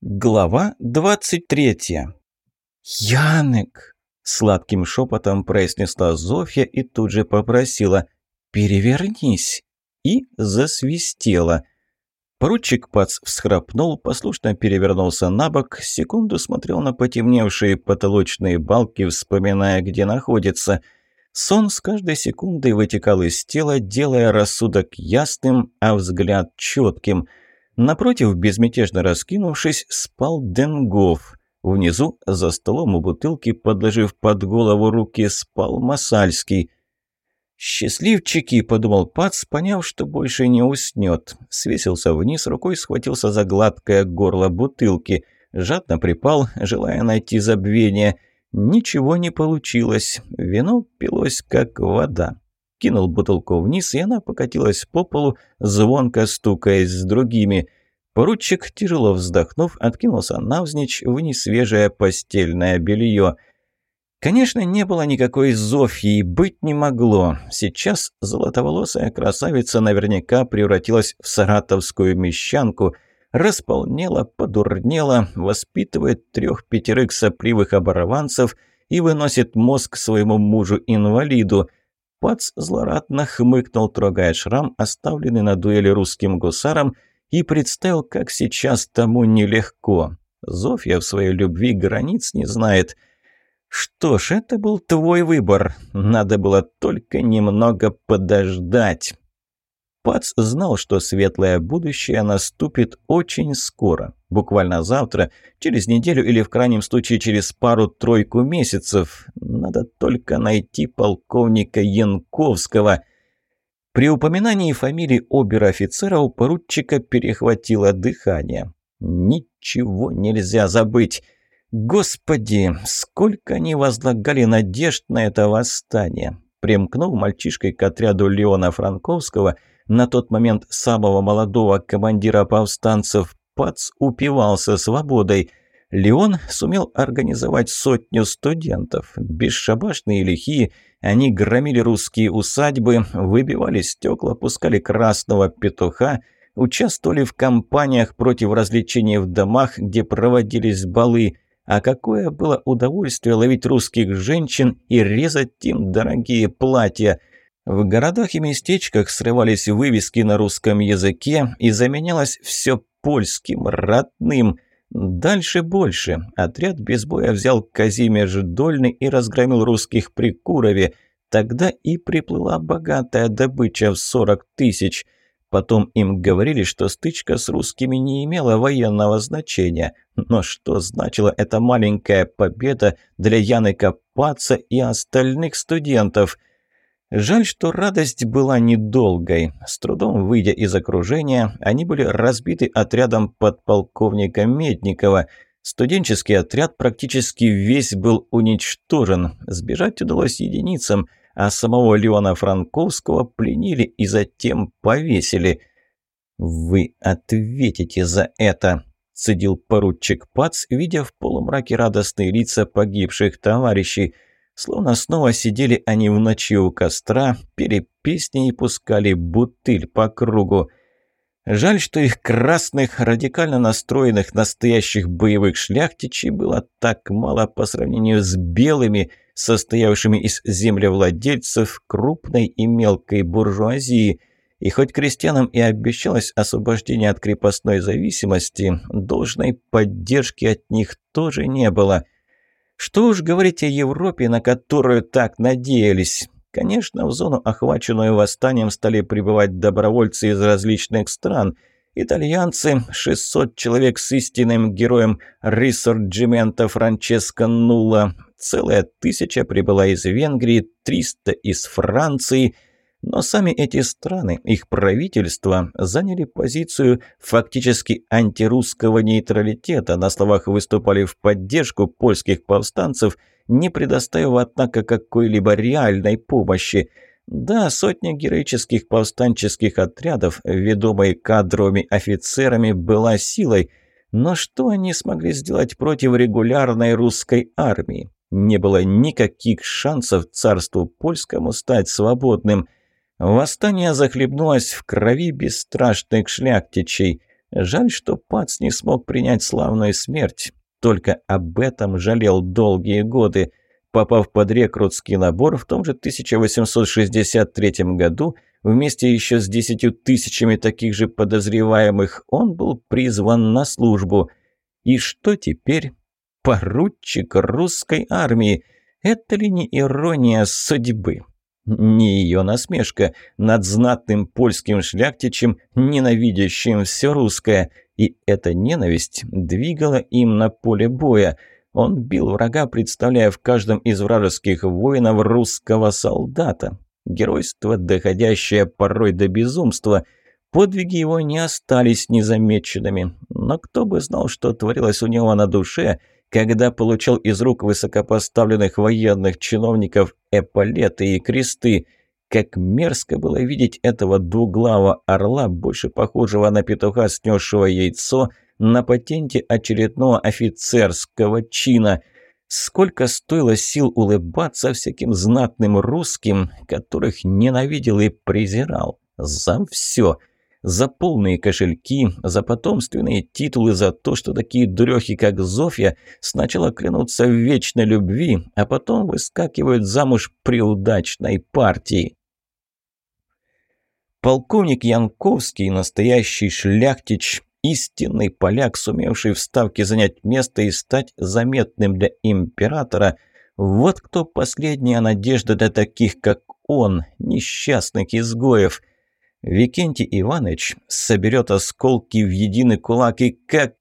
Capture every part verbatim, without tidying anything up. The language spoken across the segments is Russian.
Глава двадцать третья. «Янек!» – сладким шепотом произнесла Зофья и тут же попросила «перевернись» и засвистела. Поручик Пац всхрапнул, послушно перевернулся на бок, секунду смотрел на потемневшие потолочные балки, вспоминая, где находится. Сон с каждой секундой вытекал из тела, делая рассудок ясным, а взгляд четким – Напротив, безмятежно раскинувшись, спал Денгоф. Внизу, за столом у бутылки, подложив под голову руки, спал Масальский. «Счастливчики!» – подумал Пац, поняв, что больше не уснет. Свесился вниз, рукой схватился за гладкое горло бутылки. Жадно припал, желая найти забвение. Ничего не получилось. Вино пилось, как вода. Кинул бутылку вниз, и она покатилась по полу, звонко стукаясь с другими. Поручик, тяжело вздохнув, откинулся навзничь в несвежее постельное белье. Конечно, не было никакой Зофьи, быть не могло. Сейчас золотоволосая красавица наверняка превратилась в саратовскую мещанку, располнела, подурнела, воспитывает трех-пятерых сопливых оборванцев и выносит мозг своему мужу-инвалиду. Пац злорадно хмыкнул, трогая шрам, оставленный на дуэли русским гусаром, и представил, как сейчас тому нелегко. Зофья в своей любви границ не знает. Что ж, это был твой выбор. Надо было только немного подождать. Пац знал, что светлое будущее наступит очень скоро. Буквально завтра, через неделю или в крайнем случае через пару-тройку месяцев. Надо только найти полковника Янковского. При упоминании фамилии обер-офицера у поручика перехватило дыхание. Ничего нельзя забыть. Господи, сколько они возлагали надежд на это восстание. Примкнув мальчишкой к отряду Леона Франковского, на тот момент самого молодого командира повстанцев, Пац упивался свободой. Леон сумел организовать сотню студентов. Бесшабашные и лихие, они громили русские усадьбы, выбивали стекла, пускали красного петуха, участвовали в кампаниях против развлечений в домах, где проводились балы. А какое было удовольствие ловить русских женщин и резать им дорогие платья. В городах и местечках срывались вывески на русском языке и заменялось все польским, родным. Дальше больше. Отряд без боя взял Казимеж Дольный и разгромил русских при Курове. Тогда и приплыла богатая добыча в сорок тысяч. Потом им говорили, что стычка с русскими не имела военного значения. Но что значила эта маленькая победа для Янека Паца и остальных студентов? Жаль, что радость была недолгой. С трудом выйдя из окружения, они были разбиты отрядом подполковника Медникова. Студенческий отряд практически весь был уничтожен. Сбежать удалось единицам, а самого Леона Франковского пленили и затем повесили. «Вы ответите за это», – цедил поручик Пац, видя в полумраке радостные лица погибших товарищей. Словно снова сидели они в ночи у костра, пели песни и пускали бутыль по кругу. Жаль, что их красных, радикально настроенных настоящих боевых шляхтичей было так мало по сравнению с белыми, состоявшими из землевладельцев, крупной и мелкой буржуазии. И хоть крестьянам и обещалось освобождение от крепостной зависимости, должной поддержки от них тоже не было. Что уж говорить о Европе, на которую так надеялись. Конечно, в зону, охваченную восстанием, стали прибывать добровольцы из различных стран. Итальянцы, шестьсот человек с истинным героем Рисорджимента Франческо Нула, целая тысяча прибыла из Венгрии, триста из Франции. Но сами эти страны, их правительства, заняли позицию фактически антирусского нейтралитета, на словах выступали в поддержку польских повстанцев, не предоставив, однако, какой-либо реальной помощи. Да, сотня героических повстанческих отрядов, ведомые кадровыми офицерами, была силой, но что они смогли сделать против регулярной русской армии? Не было никаких шансов царству польскому стать свободным. Восстание захлебнулось в крови бесстрашных шляхтичей. Жаль, что Пац не смог принять славную смерть. Только об этом жалел долгие годы. Попав под рекрутский набор в том же тысяча восемьсот шестьдесят третьем году, вместе еще с десятью тысячами таких же подозреваемых, он был призван на службу. И что теперь? Поручик русской армии. Это ли не ирония судьбы? Не ее насмешка над знатным польским шляхтичем, ненавидящим все русское. И эта ненависть двигала им на поле боя. Он бил врага, представляя в каждом из вражеских воинов русского солдата. Геройство, доходящее порой до безумства. Подвиги его не остались незамеченными. Но кто бы знал, что творилось у него на душе, когда получал из рук высокопоставленных военных чиновников эполеты и кресты. Как мерзко было видеть этого двуглавого орла, больше похожего на петуха, снесшего яйцо, на патенте очередного офицерского чина. Сколько стоило сил улыбаться всяким знатным русским, которых ненавидел и презирал. За все. За полные кошельки, за потомственные титулы, за то, что такие дурехи, как Зофья, сначала клянутся в вечной любви, а потом выскакивают замуж при удачной партии. Полковник Янковский, настоящий шляхтич, истинный поляк, сумевший в ставке занять место и стать заметным для императора, вот кто последняя надежда для таких, как он, несчастных изгоев. Викентий Иванович соберет осколки в единый кулак и как...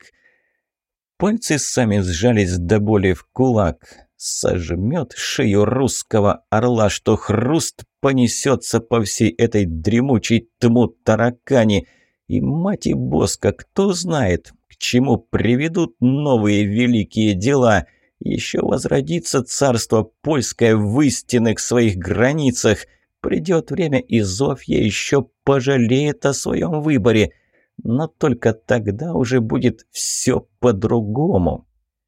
Пальцы сами сжались до боли в кулак. Сожмет шею русского орла, что хруст понесется по всей этой дремучей тьму таракани. И, мать и боска, кто знает, к чему приведут новые великие дела. Еще возродится царство польское в истинных своих границах. Придет время, и Зофья еще пожалеет о своем выборе. Но только тогда уже будет все по-другому.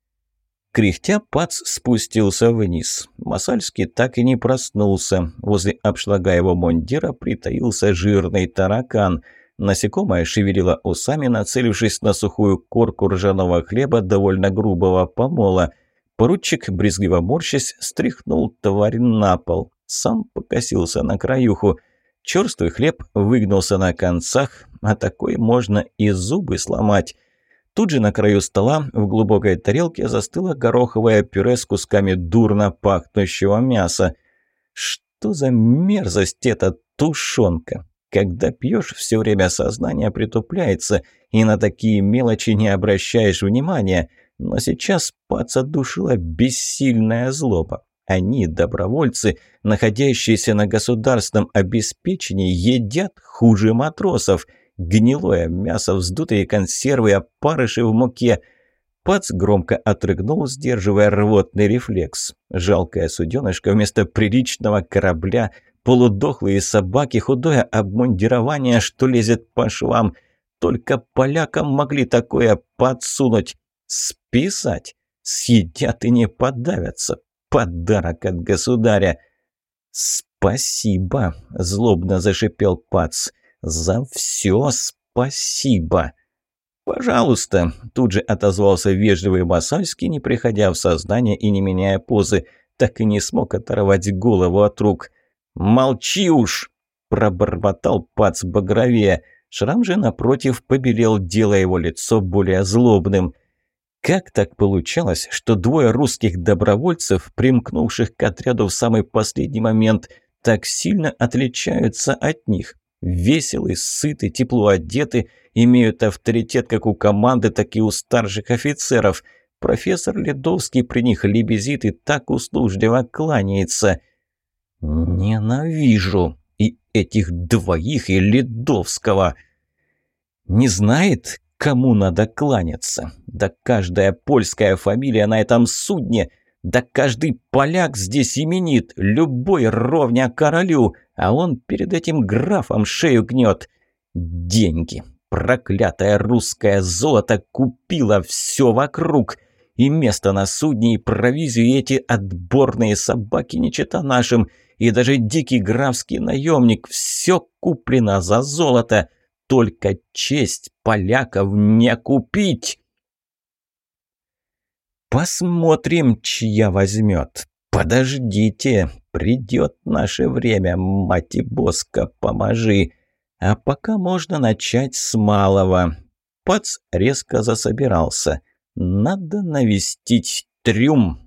Кряхтя, Пац спустился вниз. Масальский так и не проснулся. Возле обшлага его мундира притаился жирный таракан. Насекомое шевелило усами, нацелившись на сухую корку ржаного хлеба довольно грубого помола. Поручик, брезгливо морщась, стряхнул тварь на пол. Сам покосился на краюху. Черствый хлеб выгнулся на концах, а такой можно и зубы сломать. Тут же на краю стола в глубокой тарелке застыло гороховое пюре с кусками дурно пахнущего мяса. Что за мерзость эта тушенка? Когда пьешь, все время сознание притупляется, и на такие мелочи не обращаешь внимания. Но сейчас Паца душила бессильная злоба. Они, добровольцы, находящиеся на государственном обеспечении, едят хуже матросов. Гнилое мясо, вздутые консервы, опарыши в муке. Пац громко отрыгнул, сдерживая рвотный рефлекс. Жалкое суденышко вместо приличного корабля, полудохлые собаки, худое обмундирование, что лезет по швам. Только полякам могли такое подсунуть. Списать? Съедят и не подавятся. Подарок от государя. «Спасибо!» – злобно зашипел Пац. «За все спасибо!» «Пожалуйста!» – тут же отозвался вежливый Масальский, не приходя в сознание и не меняя позы. Так и не смог оторвать голову от рук. «Молчи уж!» – пробормотал Пац багровее. Шрам же, напротив, побелел, делая его лицо более злобным. Как так получалось, что двое русских добровольцев, примкнувших к отряду в самый последний момент, так сильно отличаются от них? Веселы, сыты, тепло одеты, имеют авторитет как у команды, так и у старших офицеров. Профессор Ледовский при них лебезит и так услужливо кланяется. Ненавижу и этих двоих, и Ледовского. Не знает, кому надо кланяться. Да каждая польская фамилия на этом судне, да каждый поляк здесь именит, любой ровня королю, а он перед этим графом шею гнет. Деньги, проклятое русское золото купило все вокруг. И место на судне, и провизию, и эти отборные собаки не чета нашим, и даже дикий графский наемник, все куплено за золото. только честь поляков не купить. Посмотрим, чья возьмет. Подождите, придет наше время, мать и боска, поможи. А пока можно начать с малого. Пац резко засобирался. Надо навестить трюм.